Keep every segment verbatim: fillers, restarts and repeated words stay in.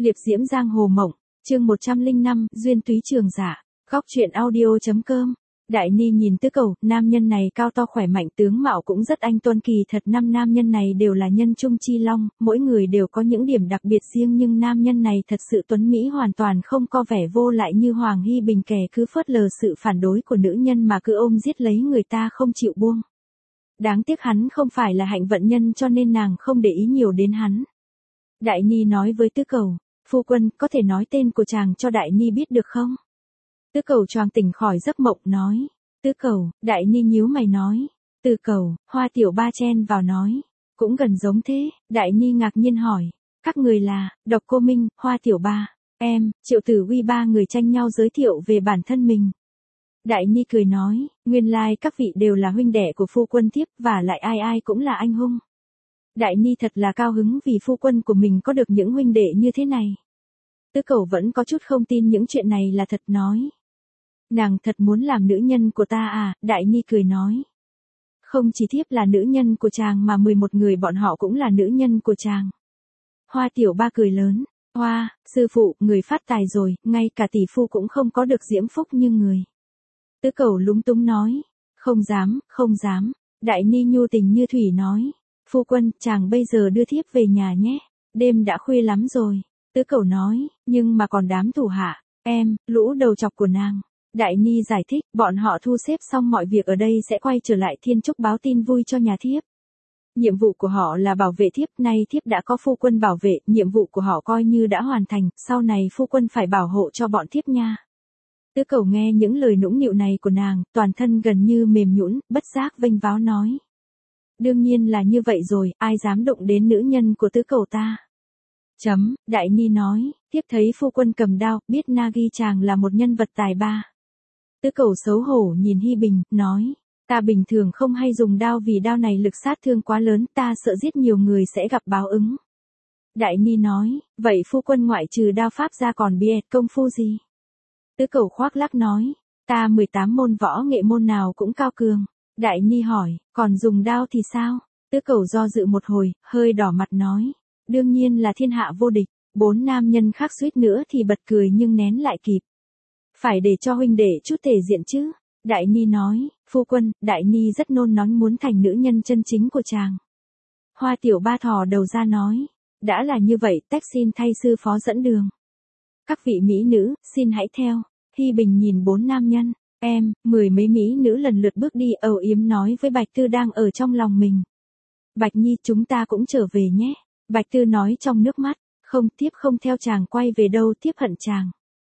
Liệp diễm giang hồ mộng, chương một trăm lẻ năm, duyên túy trường giả, góc truyện audio.com. Đại Ni nhìn Tứ Cầu, nam nhân này cao to khỏe mạnh, tướng mạo cũng rất anh tuấn, kỳ thật năm nam nhân này đều là nhân trung chi long, mỗi người đều có những điểm đặc biệt riêng, nhưng nam nhân này thật sự tuấn mỹ, hoàn toàn không có vẻ vô lại như Hoàng Hy Bình kẻ cứ phớt lờ sự phản đối của nữ nhân mà cứ ôm giết lấy người ta không chịu buông. Đáng tiếc hắn không phải là hạnh vận nhân cho nên nàng không để ý nhiều đến hắn. Đại Ni nói với Tứ Cầu, phu quân, có thể nói tên của chàng cho Đại Ni biết được không? Tứ Cầu choàng tỉnh khỏi giấc mộng nói. Tứ Cầu, Đại Ni nhíu mày nói. Tứ Cầu, Hoa Tiểu Ba chen vào nói. Cũng gần giống thế, Đại Ni ngạc nhiên hỏi. Các người là, Độc Cô Minh, Hoa Tiểu Ba, em, Triệu Tử Uy, ba người tranh nhau giới thiệu về bản thân mình. Đại Ni cười nói, nguyên lai các vị đều là huynh đệ của phu quân thiếp, và lại ai ai cũng là anh hùng. Đại Ni thật là cao hứng vì phu quân của mình có được những huynh đệ như thế này. Tứ Cầu vẫn có chút không tin những chuyện này là thật nói. Nàng thật muốn làm nữ nhân của ta à? Đại Ni cười nói. Không chỉ thiếp là nữ nhân của chàng mà mười một người bọn họ cũng là nữ nhân của chàng. Hoa Tiểu Ba cười lớn. Hoa, sư phụ, người phát tài rồi, ngay cả tỷ phu cũng không có được diễm phúc như người. Tứ Cầu lúng túng nói. Không dám, không dám. Đại Ni nhu tình như thủy nói. Phu quân, chàng bây giờ đưa thiếp về nhà nhé. Đêm đã khuya lắm rồi. Tứ Cầu nói, nhưng mà còn đám thủ hạ, em, lũ đầu chọc của nàng. Đại Ni giải thích, bọn họ thu xếp xong mọi việc ở đây sẽ quay trở lại Thiên Trúc báo tin vui cho nhà thiếp. Nhiệm vụ của họ là bảo vệ thiếp, nay thiếp đã có phu quân bảo vệ, nhiệm vụ của họ coi như đã hoàn thành, sau này phu quân phải bảo hộ cho bọn thiếp nha. Tứ Cầu nghe những lời nũng nịu này của nàng, toàn thân gần như mềm nhũn, bất giác vênh váo nói. Đương nhiên là như vậy rồi, ai dám đụng đến nữ nhân của Tứ Cầu ta. Chấm, Đại Ni nói, tiếp thấy phu quân cầm đao, biết Nagi chàng là một nhân vật tài ba. Tứ Cầu xấu hổ nhìn Hy Bình, nói, ta bình thường không hay dùng đao vì đao này lực sát thương quá lớn, ta sợ giết nhiều người sẽ gặp báo ứng. Đại Ni nói, vậy phu quân ngoại trừ đao pháp ra còn biết công phu gì? Tứ Cầu khoác lác nói, ta mười tám môn võ nghệ môn nào cũng cao cường. Đại Ni hỏi, còn dùng đao thì sao? Tứ Cầu do dự một hồi, hơi đỏ mặt nói. Đương nhiên là thiên hạ vô địch. Bốn nam nhân khác suýt nữa thì bật cười nhưng nén lại kịp. Phải để cho huynh đệ chút thể diện chứ. Đại Ni nói, phu quân, Đại Ni rất nôn nóng muốn thành nữ nhân chân chính của chàng. Hoa Tiểu Ba thò đầu ra nói, đã là như vậy, tách xin thay sư phó dẫn đường. Các vị mỹ nữ, xin hãy theo. Hy Bình nhìn bốn nam nhân, em, mười mấy mỹ nữ lần lượt bước đi, âu yếm nói với Bạch Tư đang ở trong lòng mình. Bạch Nhi, chúng ta cũng trở về nhé. Bạch Tư nói trong nước mắt, không, thiếp không theo chàng quay về đâu, thiếp hận chàng.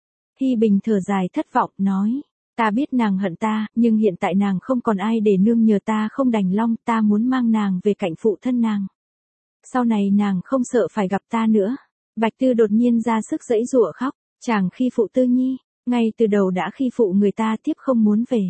Hy Bình thở dài thất vọng, nói, ta biết nàng hận ta, nhưng hiện tại nàng không còn ai để nương nhờ, ta không đành lòng, ta muốn mang nàng về cạnh phụ thân nàng. Sau này nàng không sợ phải gặp ta nữa. Bạch Tư đột nhiên ra sức giãy giụa khóc, chàng khi phụ Tư Nhi, ngay từ đầu đã khi phụ người ta, thiếp không muốn về.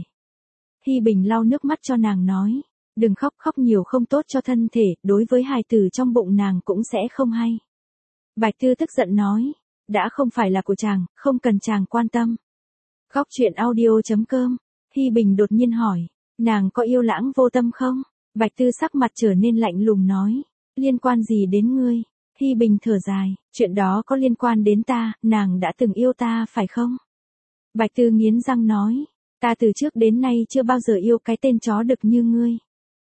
Hy Bình lau nước mắt cho nàng nói. Đừng khóc, khóc nhiều không tốt cho thân thể, đối với hài tử trong bụng nàng cũng sẽ không hay. Bạch Tư tức giận nói, đã không phải là của chàng, không cần chàng quan tâm. Góc truyện audio.com, Hy Bình đột nhiên hỏi, nàng có yêu Lãng Vô Tâm không? Bạch Tư sắc mặt trở nên lạnh lùng nói, liên quan gì đến ngươi? Hy Bình thở dài, chuyện đó có liên quan đến ta, nàng đã từng yêu ta phải không? Bạch Tư nghiến răng nói, ta từ trước đến nay chưa bao giờ yêu cái tên chó đực như ngươi.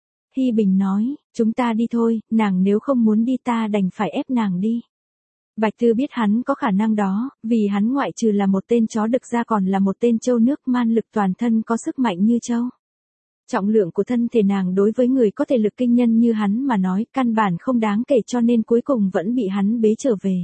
Hy Bình nói, chúng ta đi thôi, nàng nếu không muốn đi ta đành phải ép nàng đi. Bạch Tư biết hắn có khả năng đó, vì hắn ngoại trừ là một tên chó đực ra còn là một tên trâu nước, man lực toàn thân có sức mạnh như trâu. Trọng lượng của thân thể nàng đối với người có thể lực kinh nhân như hắn mà nói căn bản không đáng kể, cho nên cuối cùng vẫn bị hắn bế trở về.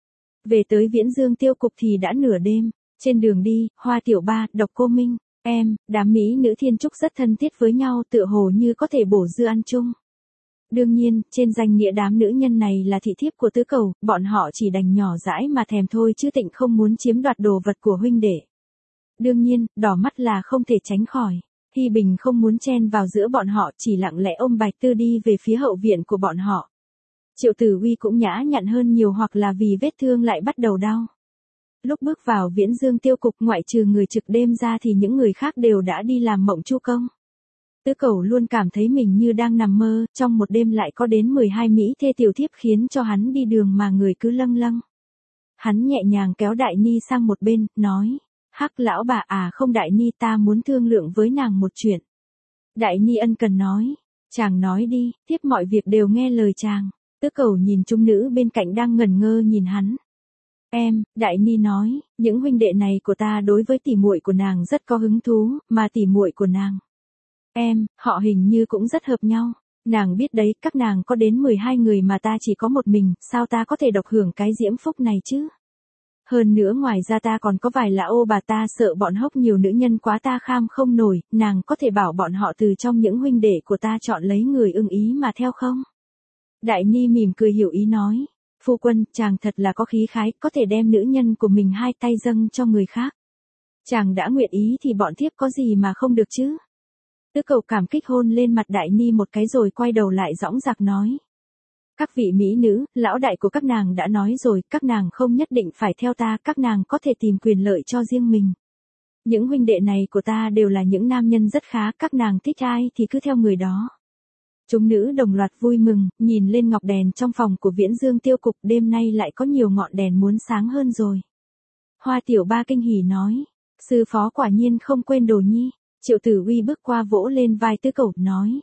Về tới Viễn Dương Tiêu Cục thì đã nửa đêm, trên đường đi, Hoa Tiểu Ba, Độc Cô Minh, em, đám mỹ nữ Thiên Trúc rất thân thiết với nhau, tựa hồ như có thể bổ dư ăn chung. Đương nhiên, trên danh nghĩa đám nữ nhân này là thị thiếp của Tứ Cầu, bọn họ chỉ đành nhỏ dãi mà thèm thôi chứ tịnh không muốn chiếm đoạt đồ vật của huynh đệ. Đương nhiên, đỏ mắt là không thể tránh khỏi. Hy Bình không muốn chen vào giữa bọn họ, chỉ lặng lẽ ôm Bạch Tư đi về phía hậu viện của bọn họ. Triệu Tử Uy cũng nhã nhặn hơn nhiều, hoặc là vì vết thương lại bắt đầu đau. Lúc bước vào Viễn Dương Tiêu Cục, ngoại trừ người trực đêm ra thì những người khác đều đã đi làm mộng chu công. Tứ Cầu luôn cảm thấy mình như đang nằm mơ, trong một đêm lại có đến mười hai mỹ thê tiểu thiếp khiến cho hắn đi đường mà người cứ lâng lâng. Hắn nhẹ nhàng kéo Đại Ni sang một bên, nói. Hắc lão bà à không Đại Ni ta muốn thương lượng với nàng một chuyện. Đại Ni ân cần nói. Chàng nói đi, tiếp mọi việc đều nghe lời chàng. Tứ Cầu nhìn trung nữ bên cạnh đang ngẩn ngơ nhìn hắn. Em, Đại Ni nói, những huynh đệ này của ta đối với tỷ muội của nàng rất có hứng thú, mà tỷ muội của nàng. Em, họ hình như cũng rất hợp nhau. Nàng biết đấy, các nàng có đến mười hai người mà ta chỉ có một mình, sao ta có thể độc hưởng cái diễm phúc này chứ? Hơn nữa ngoài ra ta còn có vài lão ô bà ta sợ bọn hốc nhiều nữ nhân quá ta kham không nổi, nàng có thể bảo bọn họ từ trong những huynh đệ của ta chọn lấy người ưng ý mà theo không? Đại Ni mỉm cười hiểu ý nói. Phu quân, chàng thật là có khí khái, có thể đem nữ nhân của mình hai tay dâng cho người khác. Chàng đã nguyện ý thì bọn thiếp có gì mà không được chứ? Tứ Cầu cảm kích hôn lên mặt Đại Ni một cái rồi quay đầu lại dõng dạc nói. Các vị mỹ nữ, lão đại của các nàng đã nói rồi, các nàng không nhất định phải theo ta, các nàng có thể tìm quyền lợi cho riêng mình. Những huynh đệ này của ta đều là những nam nhân rất khá, các nàng thích ai thì cứ theo người đó. Chúng nữ đồng loạt vui mừng, nhìn lên ngọc đèn trong phòng của Viễn Dương tiêu cục, đêm nay lại có nhiều ngọn đèn muốn sáng hơn rồi. Hoa Tiểu Ba kinh hỉ nói, sư phó quả nhiên không quên Đồ Nhi. Triệu Tử Uy bước qua vỗ lên vai Tứ Cầu, nói.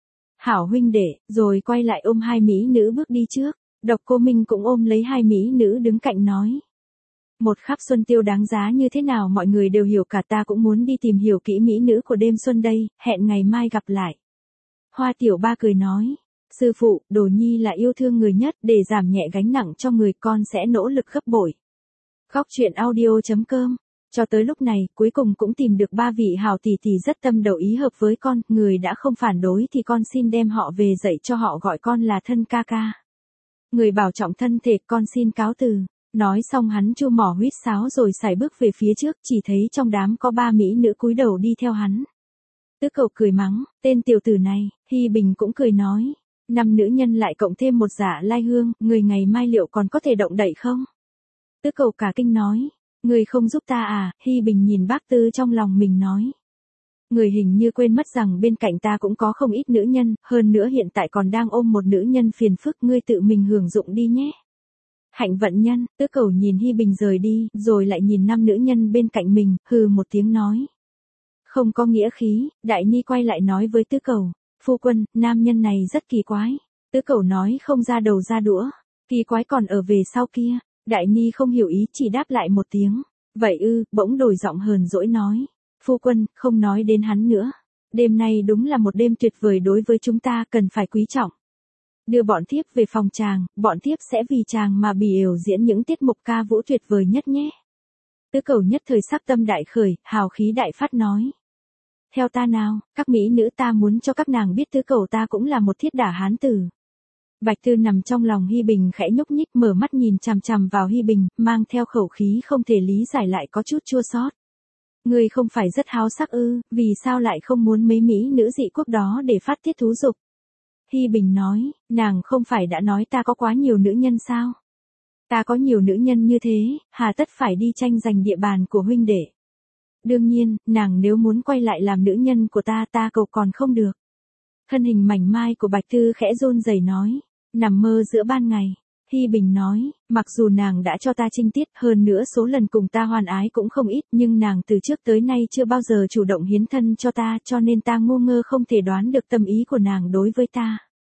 Hảo huynh đệ, rồi quay lại ôm hai mỹ nữ bước đi trước. Độc Cô Minh cũng ôm lấy hai mỹ nữ đứng cạnh nói. Một khắp xuân tiêu đáng giá như thế nào mọi người đều hiểu cả, ta cũng muốn đi tìm hiểu kỹ mỹ nữ của đêm xuân đây, hẹn ngày mai gặp lại. Hoa Tiểu Ba cười nói. Sư phụ, Đồ Nhi là yêu thương người nhất, để giảm nhẹ gánh nặng cho người con sẽ nỗ lực gấp bội. Góc truyện audio chấm com. Cho tới lúc này, cuối cùng cũng tìm được ba vị hảo tỷ tỷ rất tâm đầu ý hợp với con, người đã không phản đối thì con xin đem họ về dạy cho họ gọi con là thân ca ca. Người bảo trọng thân thể, con xin cáo từ. Nói xong hắn chu mỏ huýt sáo rồi sải bước về phía trước, chỉ thấy trong đám có ba mỹ nữ cúi đầu đi theo hắn. Tứ Cầu cười mắng, tên tiểu tử này. Hi Bình cũng cười nói, năm nữ nhân lại cộng thêm một Dạ Lai Hương, người ngày mai liệu còn có thể động đậy không? Tứ Cầu cả kinh nói. Người không giúp ta à? Hi Bình nhìn bác Tư trong lòng mình nói. Người hình như quên mất rằng bên cạnh ta cũng có không ít nữ nhân, hơn nữa hiện tại còn đang ôm một nữ nhân phiền phức, ngươi tự mình hưởng dụng đi nhé. Hạnh vận nhân. Tứ Cầu nhìn Hi Bình rời đi, rồi lại nhìn năm nữ nhân bên cạnh mình, hừ một tiếng nói. Không có nghĩa khí. Đại Ni quay lại nói với Tứ Cầu. Phu quân, nam nhân này rất kỳ quái. Tứ Cầu nói không ra đầu ra đũa. Kỳ quái còn ở về sau kia. Đại Ni không hiểu ý, chỉ đáp lại một tiếng. Vậy ư, bỗng đổi giọng hờn dỗi nói. Phu quân, không nói đến hắn nữa. Đêm nay đúng là một đêm tuyệt vời đối với chúng ta, cần phải quý trọng. Đưa bọn thiếp về phòng chàng, bọn thiếp sẽ vì chàng mà biểu diễn những tiết mục ca vũ tuyệt vời nhất nhé. Tứ Cầu nhất thời sắc tâm đại khởi, hào khí đại phát nói. Theo ta nào, các mỹ nữ, ta muốn cho các nàng biết Tứ Cầu ta cũng là một thiết đả hán tử. Bạch Tư nằm trong lòng Hi Bình khẽ nhúc nhích, mở mắt nhìn chằm chằm vào Hi Bình, mang theo khẩu khí không thể lý giải lại có chút chua xót. Ngươi không phải rất háo sắc ư, vì sao lại không muốn mấy mỹ nữ dị quốc đó để phát tiết thú dục? Hi Bình nói, nàng không phải đã nói ta có quá nhiều nữ nhân sao? Ta có nhiều nữ nhân như thế, hà tất phải đi tranh giành địa bàn của huynh đệ. Đương nhiên, nàng nếu muốn quay lại làm nữ nhân của ta, ta cầu còn không được. Thân hình mảnh mai của Bạch Tư khẽ run rẩy nói, nằm mơ giữa ban ngày. Hi Bình nói, mặc dù nàng đã cho ta trinh tiết, hơn nữa số lần cùng ta hoan ái cũng không ít, nhưng nàng từ trước tới nay chưa bao giờ chủ động hiến thân cho ta, cho nên ta ngu ngơ không thể đoán được tâm ý của nàng đối với ta.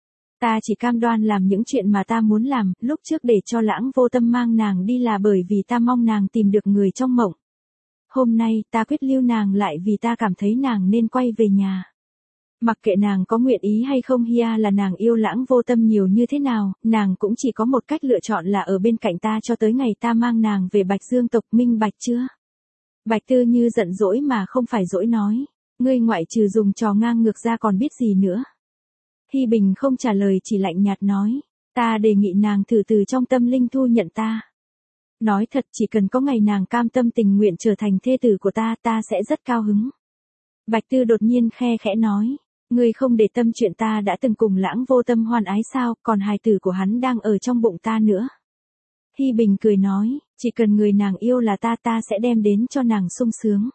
Ta chỉ cam đoan làm những chuyện mà ta muốn làm, lúc trước để cho Lãng Vô Tâm mang nàng đi là bởi vì ta mong nàng tìm được người trong mộng. Hôm nay, ta quyết lưu nàng lại vì ta cảm thấy nàng nên quay về nhà. Mặc kệ nàng có nguyện ý hay không, hia là nàng yêu Lãng Vô Tâm nhiều như thế nào, nàng cũng chỉ có một cách lựa chọn là ở bên cạnh ta cho tới ngày ta mang nàng về Bạch Dương tộc, minh bạch chưa? Bạch Tư như giận dỗi mà không phải dỗi nói, ngươi ngoại trừ dùng trò ngang ngược ra còn biết gì nữa? Hi Bình không trả lời, chỉ lạnh nhạt nói, ta đề nghị nàng thử từ trong tâm linh thu nhận ta. Nói thật, chỉ cần có ngày nàng cam tâm tình nguyện trở thành thê tử của ta, ta sẽ rất cao hứng. Bạch Tư đột nhiên khe khẽ nói, ngươi không để tâm chuyện ta đã từng cùng Lãng Vô Tâm hoan ái sao, còn hài tử của hắn đang ở trong bụng ta nữa. Hi Bình cười nói, chỉ cần người nàng yêu là ta, ta sẽ đem đến cho nàng sung sướng.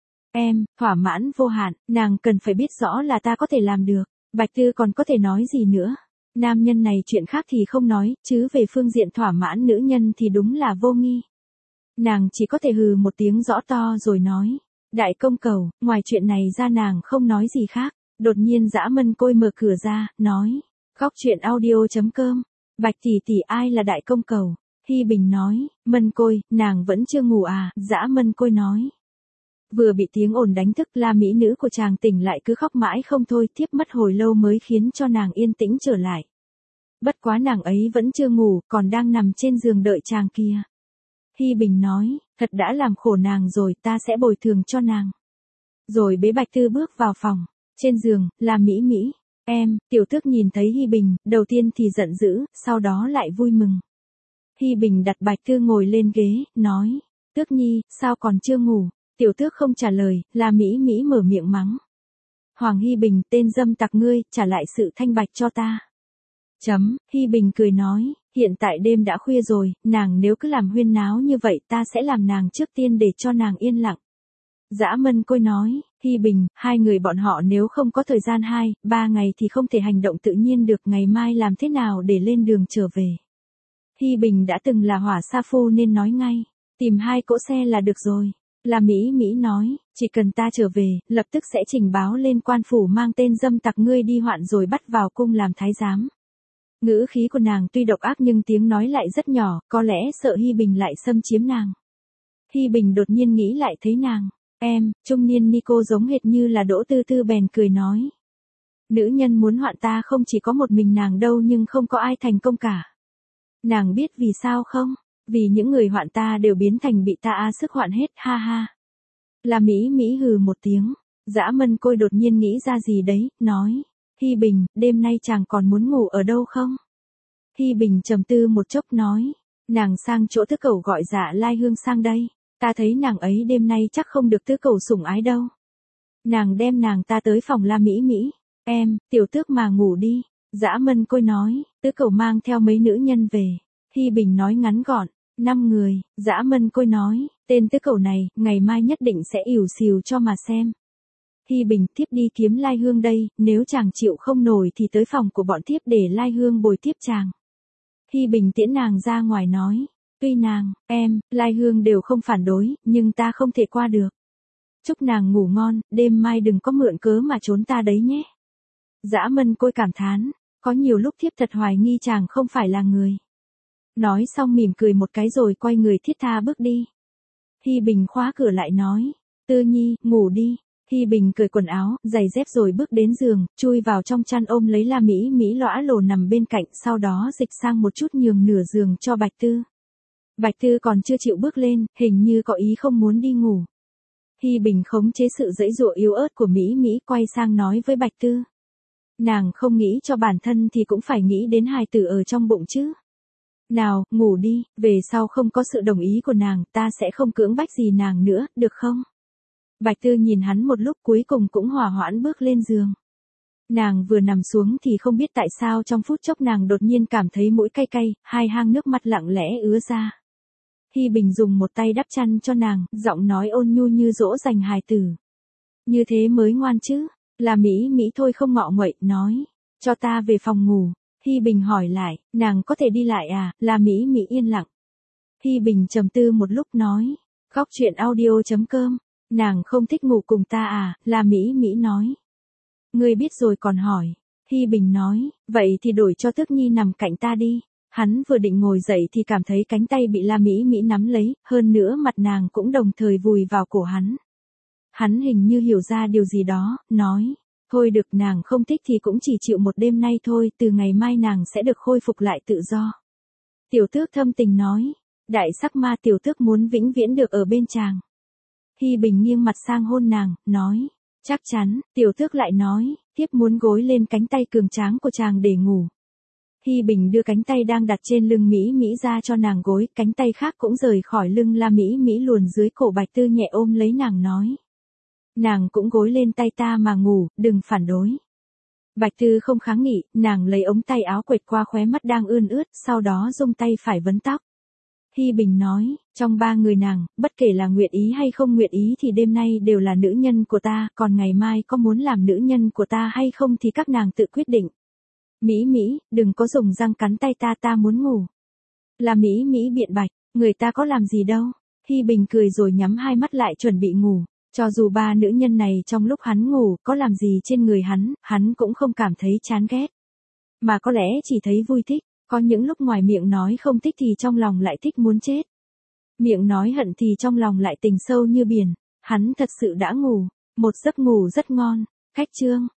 Em, thỏa mãn vô hạn, nàng cần phải biết rõ là ta có thể làm được. Bạch Tư còn có thể nói gì nữa. Nam nhân này chuyện khác thì không nói, chứ về phương diện thỏa mãn nữ nhân thì đúng là vô nghi. Nàng chỉ có thể hừ một tiếng rõ to rồi nói. Đại công cầu, ngoài chuyện này ra nàng không nói gì khác. Đột nhiên Dã Mân Côi mở cửa ra, nói. Góc truyện audio.com. Bạch tỷ tỷ ai là đại công cầu? Hi Bình nói. Mân Côi, nàng vẫn chưa ngủ à? Dã Mân Côi nói. Vừa bị tiếng ồn đánh thức, La mỹ nữ của chàng tỉnh lại cứ khóc mãi không thôi, tiếp mất hồi lâu mới khiến cho nàng yên tĩnh trở lại. Bất quá nàng ấy vẫn chưa ngủ, còn đang nằm trên giường đợi chàng kia. Hi Bình nói, thật đã làm khổ nàng rồi, ta sẽ bồi thường cho nàng. Rồi bế Bạch Tư bước vào phòng. Trên giường, là Mỹ Mỹ. Em, tiểu tước nhìn thấy Hi Bình, đầu tiên thì giận dữ, sau đó lại vui mừng. Hi Bình đặt Bạch Tư ngồi lên ghế, nói, Tước Nhi, sao còn chưa ngủ? Tiểu tước không trả lời, là Mỹ Mỹ mở miệng mắng. Hoàng Hi Bình, tên dâm tặc ngươi, trả lại sự thanh bạch cho ta. Chấm, Hi Bình cười nói, hiện tại đêm đã khuya rồi, nàng nếu cứ làm huyên náo như vậy ta sẽ làm nàng trước tiên để cho nàng yên lặng. Dã Mân Côi nói, Hi Bình, hai người bọn họ nếu không có thời gian hai, ba ngày thì không thể hành động tự nhiên được, ngày mai làm thế nào để lên đường trở về. Hi Bình đã từng là hỏa sa phu nên nói ngay, tìm hai cỗ xe là được rồi. Là Mỹ Mỹ nói, chỉ cần ta trở về, lập tức sẽ trình báo lên quan phủ mang tên dâm tặc ngươi đi hoạn rồi bắt vào cung làm thái giám. Ngữ khí của nàng tuy độc ác nhưng tiếng nói lại rất nhỏ, có lẽ sợ Hi Bình lại xâm chiếm nàng. Hi Bình đột nhiên nghĩ lại thấy nàng, em, trung niên Nico giống hệt như là Đỗ Tư Tư bèn cười nói. Nữ nhân muốn hoạn ta không chỉ có một mình nàng đâu nhưng không có ai thành công cả. Nàng biết vì sao không? Vì những người hoạn ta đều biến thành bị ta a sức hoạn hết, ha ha. Là Mỹ Mỹ hừ một tiếng, Dã Mân Côi đột nhiên nghĩ ra gì đấy, nói. Hi Bình, đêm nay chàng còn muốn ngủ ở đâu không? Hi Bình trầm tư một chốc nói. Nàng sang chỗ tứ cẩu gọi Dạ Lai Hương sang đây. Ta thấy nàng ấy đêm nay chắc không được tứ cẩu sủng ái đâu. Nàng đem nàng ta tới phòng La Mỹ Mỹ. Em, tiểu tước mà ngủ đi. Dã Mân Côi nói, tứ cẩu mang theo mấy nữ nhân về. Hi Bình nói ngắn gọn. Năm người, Dã Mân Côi nói, tên tứ cẩu này, ngày mai nhất định sẽ ỉu xìu cho mà xem. Hi Bình, tiếp đi kiếm Lai Hương đây, nếu chàng chịu không nổi thì tới phòng của bọn tiếp để Lai Hương bồi tiếp chàng. Hi Bình tiễn nàng ra ngoài nói, tuy nàng, em, Lai Hương đều không phản đối, nhưng ta không thể qua được. Chúc nàng ngủ ngon, đêm mai đừng có mượn cớ mà trốn ta đấy nhé. Dã Mân Côi cảm thán, có nhiều lúc thiếp thật hoài nghi chàng không phải là người. Nói xong mỉm cười một cái rồi quay người thiết tha bước đi. Hi Bình khóa cửa lại nói, Tư Nhi, ngủ đi. Hi Bình cởi quần áo, giày dép rồi bước đến giường, chui vào trong chăn ôm lấy La Mỹ Mỹ lõa lồ nằm bên cạnh, sau đó dịch sang một chút nhường nửa giường cho Bạch Tư. Bạch Tư còn chưa chịu bước lên, hình như có ý không muốn đi ngủ. Hi Bình khống chế sự giãy giụa yếu ớt của Mỹ Mỹ quay sang nói với Bạch Tư. Nàng không nghĩ cho bản thân thì cũng phải nghĩ đến hài tử ở trong bụng chứ. Nào, ngủ đi, về sau không có sự đồng ý của nàng, ta sẽ không cưỡng bách gì nàng nữa, được không? Bạch Tư nhìn hắn một lúc cuối cùng cũng hòa hoãn bước lên giường. Nàng vừa nằm xuống thì không biết tại sao trong phút chốc nàng đột nhiên cảm thấy mũi cay cay, hai hang nước mắt lặng lẽ ứa ra. Hi Bình dùng một tay đắp chăn cho nàng, giọng nói ôn nhu như dỗ dành hài tử. Như thế mới ngoan chứ, là Mỹ Mỹ thôi không ngọ nguậy, nói, cho ta về phòng ngủ. Hi Bình hỏi lại, nàng có thể đi lại à, là Mỹ Mỹ yên lặng. Hi Bình trầm tư một lúc nói, góc truyện audio.com, nàng không thích ngủ cùng ta à, là Mỹ Mỹ nói. Ngươi biết rồi còn hỏi. Hi Bình nói, vậy thì đổi cho Tước Nhi nằm cạnh ta đi. Hắn vừa định ngồi dậy thì cảm thấy cánh tay bị La Mỹ Mỹ nắm lấy, hơn nữa mặt nàng cũng đồng thời vùi vào cổ hắn. Hắn hình như hiểu ra điều gì đó, nói. Thôi được, nàng không thích thì cũng chỉ chịu một đêm nay thôi, từ ngày mai nàng sẽ được khôi phục lại tự do. Tiểu tước thâm tình nói, đại sắc ma tiểu tước muốn vĩnh viễn được ở bên chàng. Hi Bình nghiêng mặt sang hôn nàng, nói, chắc chắn, tiểu tước lại nói, tiếp muốn gối lên cánh tay cường tráng của chàng để ngủ. Hi Bình đưa cánh tay đang đặt trên lưng Mỹ Mỹ ra cho nàng gối, cánh tay khác cũng rời khỏi lưng La Mỹ Mỹ luồn dưới cổ Bạch Tư nhẹ ôm lấy nàng nói. Nàng cũng gối lên tay ta mà ngủ, đừng phản đối. Bạch Tư không kháng nghị, nàng lấy ống tay áo quệt qua khóe mắt đang ươn ướt, sau đó dùng tay phải vấn tóc. Hi Bình nói, trong ba người nàng, bất kể là nguyện ý hay không nguyện ý thì đêm nay đều là nữ nhân của ta, còn ngày mai có muốn làm nữ nhân của ta hay không thì các nàng tự quyết định. Mỹ Mỹ, đừng có dùng răng cắn tay ta, ta muốn ngủ. Là Mỹ Mỹ biện bạch, người ta có làm gì đâu. Hi Bình cười rồi nhắm hai mắt lại chuẩn bị ngủ. Cho dù ba nữ nhân này trong lúc hắn ngủ có làm gì trên người hắn, hắn cũng không cảm thấy chán ghét. Mà có lẽ chỉ thấy vui thích, có những lúc ngoài miệng nói không thích thì trong lòng lại thích muốn chết. Miệng nói hận thì trong lòng lại tình sâu như biển. Hắn thật sự đã ngủ, một giấc ngủ rất ngon. Khách chương.